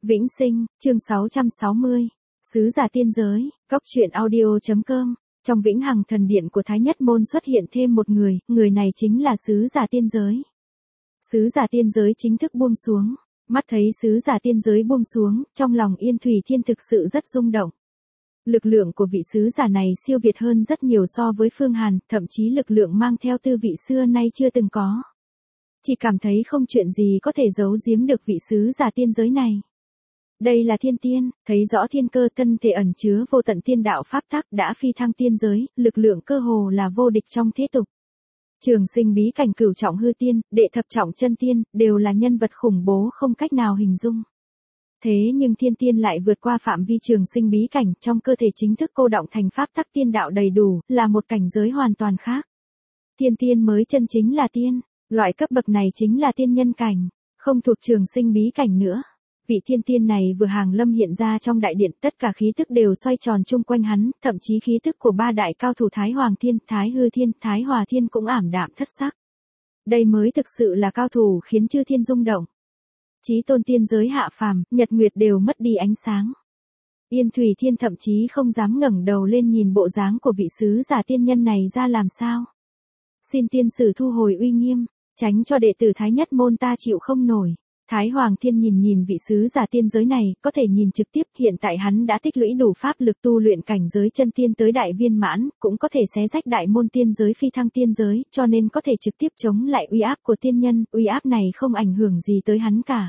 Vĩnh Sinh, chương 660. Sứ giả tiên giới, Cóc truyện audio.com. Trong Vĩnh Hằng Thần Điện của Thái Nhất Môn xuất hiện thêm một người này chính là sứ giả tiên giới. Sứ giả tiên giới chính thức buông xuống. Mắt thấy sứ giả tiên giới buông xuống, trong lòng Yên Thủy Thiên thực sự rất rung động. Lực lượng của vị sứ giả này siêu việt hơn rất nhiều so với Phương Hàn, thậm chí lực lượng mang theo tư vị xưa nay chưa từng có. Chỉ cảm thấy không chuyện gì có thể giấu giếm được vị sứ giả tiên giới này. Đây là thiên tiên, thấy rõ thiên cơ thân thể ẩn chứa vô tận tiên đạo pháp tắc đã phi thăng tiên giới, lực lượng cơ hồ là vô địch trong thế tục. Trường sinh bí cảnh cửu trọng hư tiên, đệ thập trọng chân tiên, đều là nhân vật khủng bố không cách nào hình dung. Thế nhưng thiên tiên lại vượt qua phạm vi trường sinh bí cảnh, trong cơ thể chính thức cô đọng thành pháp tắc tiên đạo đầy đủ, là một cảnh giới hoàn toàn khác. Thiên tiên mới chân chính là tiên, loại cấp bậc này chính là tiên nhân cảnh, không thuộc trường sinh bí cảnh nữa. Vị thiên tiên này vừa hàng lâm hiện ra trong đại điện, tất cả khí tức đều xoay tròn chung quanh hắn, thậm chí khí tức của ba đại cao thủ Thái Hoàng Thiên, Thái Hư Thiên, Thái Hòa Thiên cũng ảm đạm thất sắc. Đây mới thực sự là cao thủ khiến chư thiên rung động. Chí tôn tiên giới hạ phàm, nhật nguyệt đều mất đi ánh sáng. Yên Thủy Thiên thậm chí không dám ngẩng đầu lên nhìn bộ dáng của vị sứ giả tiên nhân này ra làm sao. Xin tiên sử thu hồi uy nghiêm, tránh cho đệ tử Thái Nhất Môn ta chịu không nổi. Thái Hoàng Thiên nhìn vị sứ giả tiên giới này, có thể nhìn trực tiếp, hiện tại hắn đã tích lũy đủ pháp lực tu luyện cảnh giới chân tiên tới đại viên mãn, cũng có thể xé rách đại môn tiên giới phi thăng tiên giới, cho nên có thể trực tiếp chống lại uy áp của tiên nhân, uy áp này không ảnh hưởng gì tới hắn cả.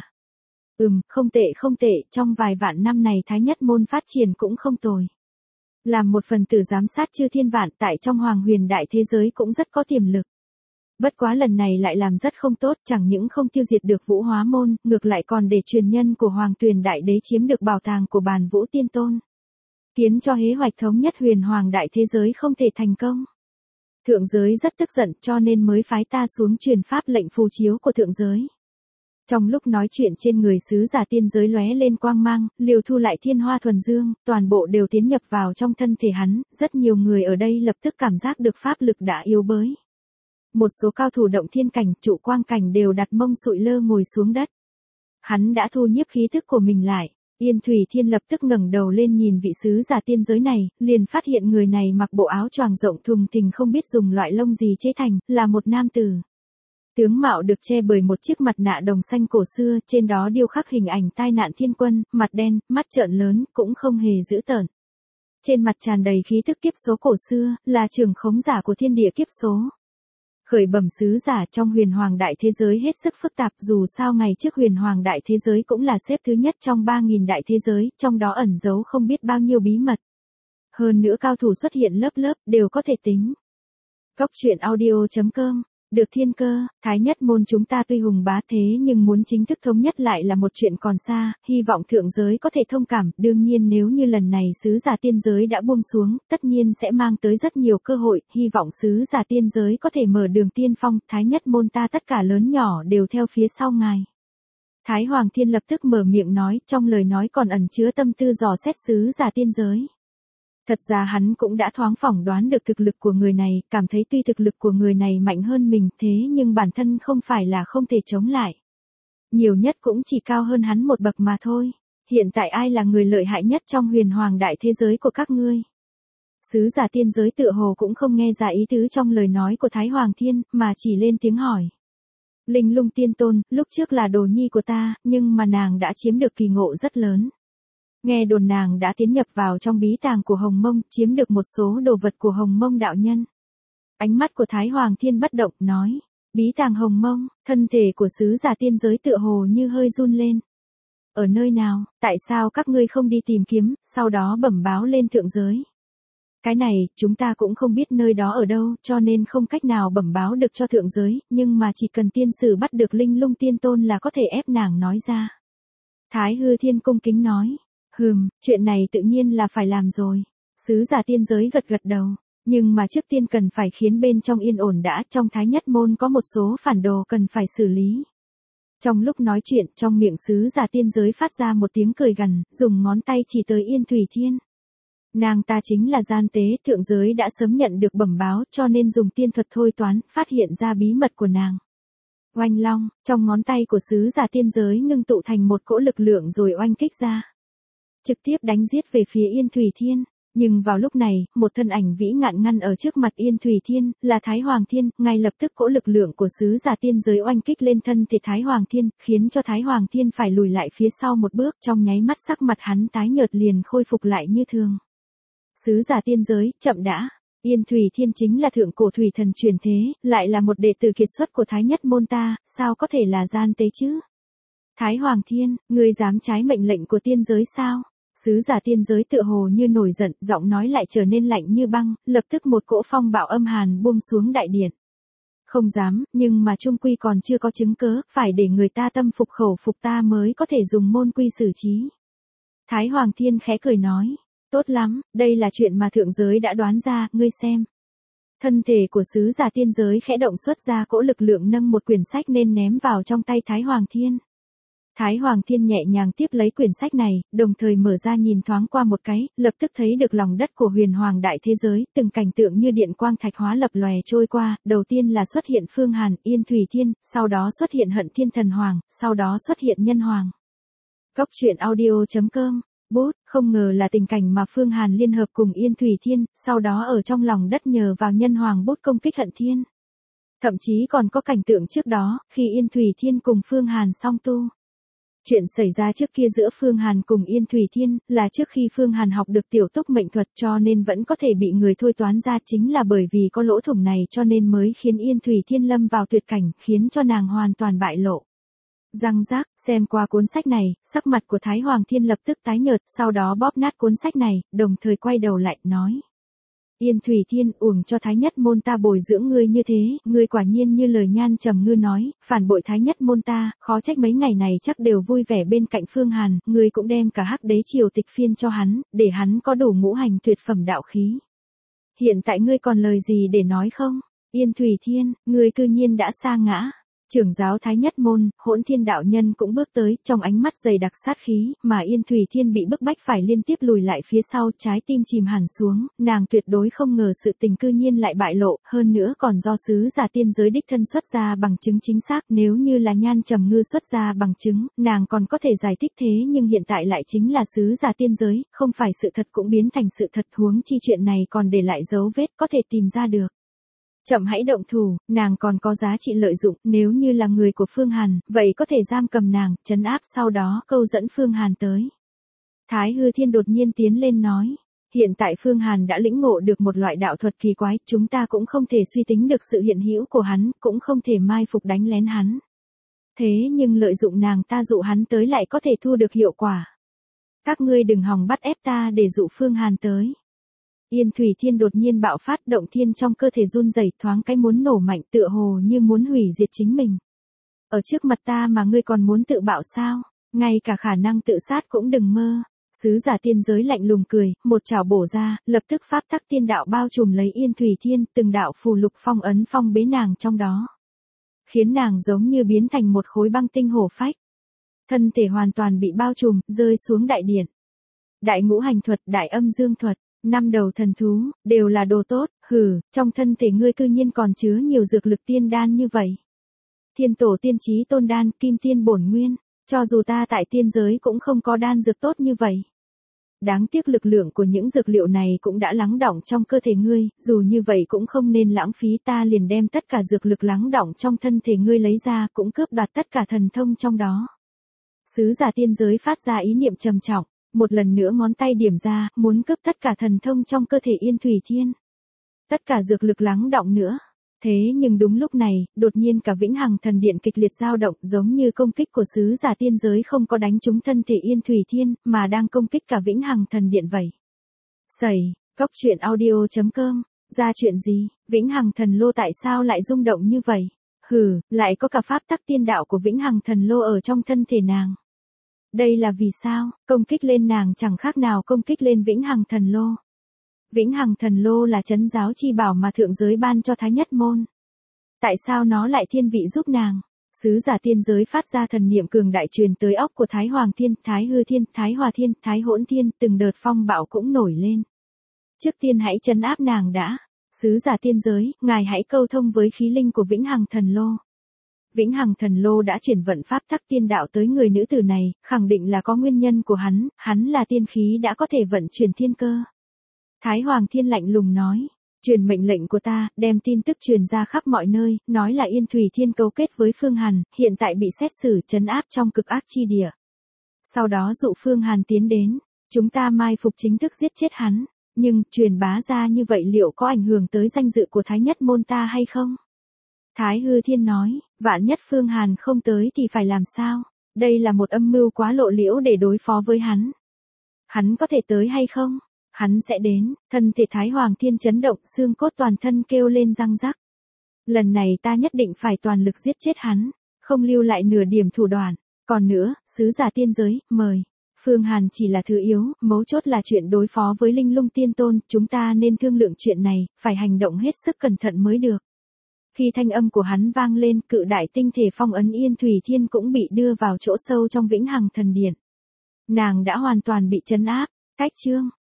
Không tệ, trong vài vạn năm này Thái Nhất Môn phát triển cũng không tồi. Làm một phần tử giám sát chư thiên vạn tại trong Hoàng Huyền đại thế giới cũng rất có tiềm lực. Bất quá lần này lại làm rất không tốt, chẳng những không tiêu diệt được Vũ Hóa Môn, ngược lại còn để truyền nhân của Hoàng Tuyền Đại Đế chiếm được bảo tàng của Bàn Vũ Tiên Tôn. Khiến cho kế hoạch thống nhất Huyền Hoàng đại thế giới không thể thành công. Thượng giới rất tức giận cho nên mới phái ta xuống truyền pháp lệnh phù chiếu của thượng giới. Trong lúc nói chuyện trên người sứ giả tiên giới lóe lên quang mang, liều thu lại thiên hoa thuần dương, toàn bộ đều tiến nhập vào trong thân thể hắn, rất nhiều người ở đây lập tức cảm giác được pháp lực đã yếu bới. Một số cao thủ động thiên cảnh, trụ quang cảnh đều đặt mông sụi lơ ngồi xuống đất. Hắn đã thu nhiếp khí thức của mình lại. Yên Thủy Thiên lập tức ngẩng đầu lên nhìn vị sứ giả tiên giới này, liền phát hiện người này mặc bộ áo choàng rộng thùng thình không biết dùng loại lông gì chế thành, là một nam tử. Tướng mạo được che bởi một chiếc mặt nạ đồng xanh cổ xưa, trên đó điêu khắc hình ảnh tai nạn thiên quân, mặt đen, mắt trợn lớn, cũng không hề dữ tợn. Trên mặt tràn đầy khí thức kiếp số cổ xưa, là trưởng khống giả của thiên địa kiếp số. Khởi bẩm sứ giả, trong Huyền Hoàng đại thế giới hết sức phức tạp, dù sao ngày trước Huyền Hoàng đại thế giới cũng là xếp thứ nhất trong 3.000 đại thế giới, trong đó ẩn giấu không biết bao nhiêu bí mật. Hơn nữa cao thủ xuất hiện lớp đều có thể tính. Cóc truyện audio.com. Được thiên cơ, Thái Nhất Môn chúng ta tuy hùng bá thế nhưng muốn chính thức thống nhất lại là một chuyện còn xa, hy vọng thượng giới có thể thông cảm, đương nhiên nếu như lần này sứ giả tiên giới đã buông xuống, tất nhiên sẽ mang tới rất nhiều cơ hội, hy vọng sứ giả tiên giới có thể mở đường tiên phong, Thái Nhất Môn ta tất cả lớn nhỏ đều theo phía sau ngài. Thái Hoàng Thiên lập tức mở miệng nói, trong lời nói còn ẩn chứa tâm tư dò xét sứ giả tiên giới. Thật ra hắn cũng đã thoáng phỏng đoán được thực lực của người này, cảm thấy tuy thực lực của người này mạnh hơn mình thế nhưng bản thân không phải là không thể chống lại. Nhiều nhất cũng chỉ cao hơn hắn một bậc mà thôi. Hiện tại ai là người lợi hại nhất trong Huyền Hoàng đại thế giới của các ngươi? Sứ giả tiên giới tựa hồ cũng không nghe ra ý tứ trong lời nói của Thái Hoàng Thiên, mà chỉ lên tiếng hỏi. Linh Lung Tiên Tôn, lúc trước là đồ nhi của ta, nhưng mà nàng đã chiếm được kỳ ngộ rất lớn. Nghe đồn nàng đã tiến nhập vào trong bí tàng của Hồng Mông, chiếm được một số đồ vật của Hồng Mông đạo nhân. Ánh mắt của Thái Hoàng Thiên bất động, nói, bí tàng Hồng Mông, thân thể của sứ giả tiên giới tựa hồ như hơi run lên. Ở nơi nào, tại sao các ngươi không đi tìm kiếm, sau đó bẩm báo lên thượng giới? Cái này, chúng ta cũng không biết nơi đó ở đâu, cho nên không cách nào bẩm báo được cho thượng giới, nhưng mà chỉ cần tiên sử bắt được Linh Lung Tiên Tôn là có thể ép nàng nói ra. Thái Hư Thiên cung kính nói. Chuyện này tự nhiên là phải làm rồi. Sứ giả tiên giới gật đầu. Nhưng mà trước tiên cần phải khiến bên trong yên ổn đã, trong Thái Nhất Môn có một số phản đồ cần phải xử lý. Trong lúc nói chuyện, trong miệng sứ giả tiên giới phát ra một tiếng cười gằn, dùng ngón tay chỉ tới Yên Thủy Thiên. Nàng ta chính là gian tế, thượng giới đã sớm nhận được bẩm báo cho nên dùng tiên thuật thôi toán, phát hiện ra bí mật của nàng. Oanh long, trong ngón tay của sứ giả tiên giới ngưng tụ thành một cỗ lực lượng rồi oanh kích ra. Trực tiếp đánh giết về phía Yên Thủy Thiên. Nhưng vào lúc này, một thân ảnh vĩ ngạn ngăn ở trước mặt Yên Thủy Thiên, là Thái Hoàng Thiên, ngay lập tức cỗ lực lượng của sứ giả tiên giới oanh kích lên thân thể Thái Hoàng Thiên, khiến cho Thái Hoàng Thiên phải lùi lại phía sau một bước, trong nháy mắt sắc mặt hắn tái nhợt liền khôi phục lại như thường. Sứ giả tiên giới, chậm đã. Yên Thủy Thiên chính là thượng cổ thủy thần truyền thế, lại là một đệ tử kiệt xuất của Thái Nhất môn ta, sao có thể là gian tế chứ? Thái Hoàng Thiên, ngươi dám trái mệnh lệnh của tiên giới sao? Sứ giả tiên giới tựa hồ như nổi giận, giọng nói lại trở nên lạnh như băng, lập tức một cỗ phong bạo âm hàn buông xuống đại điện. Không dám, nhưng mà chung quy còn chưa có chứng cớ, phải để người ta tâm phục khẩu phục ta mới có thể dùng môn quy xử trí. Thái Hoàng Thiên khẽ cười nói, tốt lắm, đây là chuyện mà thượng giới đã đoán ra, ngươi xem. Thân thể của sứ giả tiên giới khẽ động xuất ra cỗ lực lượng nâng một quyển sách nên ném vào trong tay Thái Hoàng Thiên. Thái Hoàng Thiên nhẹ nhàng tiếp lấy quyển sách này, đồng thời mở ra nhìn thoáng qua một cái, lập tức thấy được lòng đất của huyền hoàng đại thế giới, từng cảnh tượng như điện quang thạch hóa lập lòe trôi qua, đầu tiên là xuất hiện Phương Hàn, Yên Thủy Thiên, sau đó xuất hiện Hận Thiên Thần Hoàng, sau đó xuất hiện Nhân Hoàng. Cốc truyện audio.com, bút, không ngờ là tình cảnh mà Phương Hàn liên hợp cùng Yên Thủy Thiên, sau đó ở trong lòng đất nhờ vào Nhân Hoàng bút công kích Hận Thiên. Thậm chí còn có cảnh tượng trước đó, khi Yên Thủy Thiên cùng Phương Hàn song tu. Chuyện xảy ra trước kia giữa Phương Hàn cùng Yên Thủy Thiên, là trước khi Phương Hàn học được tiểu túc mệnh thuật cho nên vẫn có thể bị người thôi toán ra, chính là bởi vì có lỗ thủng này cho nên mới khiến Yên Thủy Thiên lâm vào tuyệt cảnh, khiến cho nàng hoàn toàn bại lộ. Răng rác, xem qua cuốn sách này, sắc mặt của Thái Hoàng Thiên lập tức tái nhợt, sau đó bóp nát cuốn sách này, đồng thời quay đầu lại, nói. Yên Thủy Thiên, uổng cho Thái Nhất môn ta bồi dưỡng ngươi như thế, ngươi quả nhiên như lời Nhan Trầm Ngư nói, phản bội Thái Nhất môn ta, khó trách mấy ngày này chắc đều vui vẻ bên cạnh Phương Hàn, ngươi cũng đem cả Hắc Đế triều tịch phiên cho hắn, để hắn có đủ ngũ hành tuyệt phẩm đạo khí. Hiện tại ngươi còn lời gì để nói không? Yên Thủy Thiên, ngươi cư nhiên đã sa ngã. Trưởng giáo Thái Nhất môn, Hỗn Thiên đạo nhân cũng bước tới, trong ánh mắt dày đặc sát khí, mà Yên Thủy Thiên bị bức bách phải liên tiếp lùi lại phía sau, trái tim chìm hẳn xuống, nàng tuyệt đối không ngờ sự tình cư nhiên lại bại lộ, hơn nữa còn do sứ giả tiên giới đích thân xuất ra bằng chứng chính xác, nếu như là Nhan Trầm Ngư xuất ra bằng chứng, nàng còn có thể giải thích thế nhưng hiện tại lại chính là sứ giả tiên giới, không phải sự thật cũng biến thành sự thật, huống chi chuyện này còn để lại dấu vết có thể tìm ra được. Chậm hãy động thủ, nàng còn có giá trị lợi dụng, nếu như là người của Phương Hàn, vậy có thể giam cầm nàng, trấn áp sau đó câu dẫn Phương Hàn tới. Thái Hư Thiên đột nhiên tiến lên nói, hiện tại Phương Hàn đã lĩnh ngộ được một loại đạo thuật kỳ quái, chúng ta cũng không thể suy tính được sự hiện hữu của hắn, cũng không thể mai phục đánh lén hắn. Thế nhưng lợi dụng nàng ta dụ hắn tới lại có thể thu được hiệu quả. Các ngươi đừng hòng bắt ép ta để dụ Phương Hàn tới. Yên Thủy Thiên đột nhiên bạo phát, động thiên trong cơ thể run rẩy, thoáng cái muốn nổ mạnh, tựa hồ như muốn hủy diệt chính mình. Ở trước mặt ta mà ngươi còn muốn tự bạo sao? Ngay cả khả năng tự sát cũng đừng mơ. Sứ giả tiên giới lạnh lùng cười, một chảo bổ ra, lập tức pháp tắc tiên đạo bao trùm lấy Yên Thủy Thiên, từng đạo phù lục phong ấn phong bế nàng trong đó. Khiến nàng giống như biến thành một khối băng tinh hổ phách. Thân thể hoàn toàn bị bao trùm, rơi xuống đại điện. Đại ngũ hành thuật, đại âm dương thuật. 5 đầu thần thú, đều là đồ tốt, hừ, trong thân thể ngươi cư nhiên còn chứa nhiều dược lực tiên đan như vậy. Thiên tổ tiên trí tôn đan, kim tiên bổn nguyên, cho dù ta tại tiên giới cũng không có đan dược tốt như vậy. Đáng tiếc lực lượng của những dược liệu này cũng đã lắng đọng trong cơ thể ngươi, dù như vậy cũng không nên lãng phí, ta liền đem tất cả dược lực lắng đọng trong thân thể ngươi lấy ra, cũng cướp đoạt tất cả thần thông trong đó. Sứ giả tiên giới phát ra ý niệm trầm trọng. Một lần nữa ngón tay điểm ra, muốn cướp tất cả thần thông trong cơ thể Yên Thủy Thiên. Tất cả dược lực lắng đọng nữa. Thế nhưng đúng lúc này, đột nhiên cả Vĩnh Hằng Thần Điện kịch liệt dao động, giống như công kích của sứ giả tiên giới không có đánh trúng thân thể Yên Thủy Thiên, mà đang công kích cả Vĩnh Hằng Thần Điện vậy. Sẩy, cốc truyện audio.com, ra chuyện gì, Vĩnh Hằng Thần Lô tại sao lại rung động như vậy? Hừ, lại có cả pháp tắc tiên đạo của Vĩnh Hằng Thần Lô ở trong thân thể nàng. Đây là vì sao, công kích lên nàng chẳng khác nào công kích lên Vĩnh Hằng Thần Lô. Vĩnh Hằng Thần Lô là trấn giáo chi bảo mà thượng giới ban cho Thái Nhất môn. Tại sao nó lại thiên vị giúp nàng? Sứ giả tiên giới phát ra thần niệm cường đại truyền tới óc của Thái Hoàng Thiên, Thái Hư Thiên, Thái Hòa Thiên, Thái Hỗn Thiên, từng đợt phong bạo cũng nổi lên. Trước tiên hãy trấn áp nàng đã. Sứ giả tiên giới, ngài hãy câu thông với khí linh của Vĩnh Hằng Thần Lô. Vĩnh Hằng Thần Lô đã chuyển vận pháp tắc tiên đạo tới người nữ tử này, khẳng định là có nguyên nhân của hắn là tiên khí đã có thể vận chuyển thiên cơ. Thái Hoàng Thiên lạnh lùng nói, truyền mệnh lệnh của ta, đem tin tức truyền ra khắp mọi nơi, nói là Yên Thủy Thiên cấu kết với Phương Hàn, hiện tại bị xét xử trấn áp trong cực ác chi địa. Sau đó dụ Phương Hàn tiến đến, chúng ta mai phục chính thức giết chết hắn, nhưng truyền bá ra như vậy liệu có ảnh hưởng tới danh dự của Thái Nhất môn ta hay không? Thái Hư Thiên nói, vạn nhất Phương Hàn không tới thì phải làm sao? Đây là một âm mưu quá lộ liễu để đối phó với hắn. Hắn có thể tới hay không? Hắn sẽ đến, thân thể Thái Hoàng Thiên chấn động, xương cốt toàn thân kêu lên răng rắc. Lần này ta nhất định phải toàn lực giết chết hắn, không lưu lại nửa điểm thủ đoạn. Còn nữa, sứ giả tiên giới, mời. Phương Hàn chỉ là thứ yếu, mấu chốt là chuyện đối phó với Linh Lung Tiên Tôn, chúng ta nên thương lượng chuyện này, phải hành động hết sức cẩn thận mới được. Khi thanh âm của hắn vang lên, cự đại tinh thể phong ấn Yên Thủy Thiên cũng bị đưa vào chỗ sâu trong Vĩnh Hằng Thần Điện. Nàng đã hoàn toàn bị trấn áp, cách chương.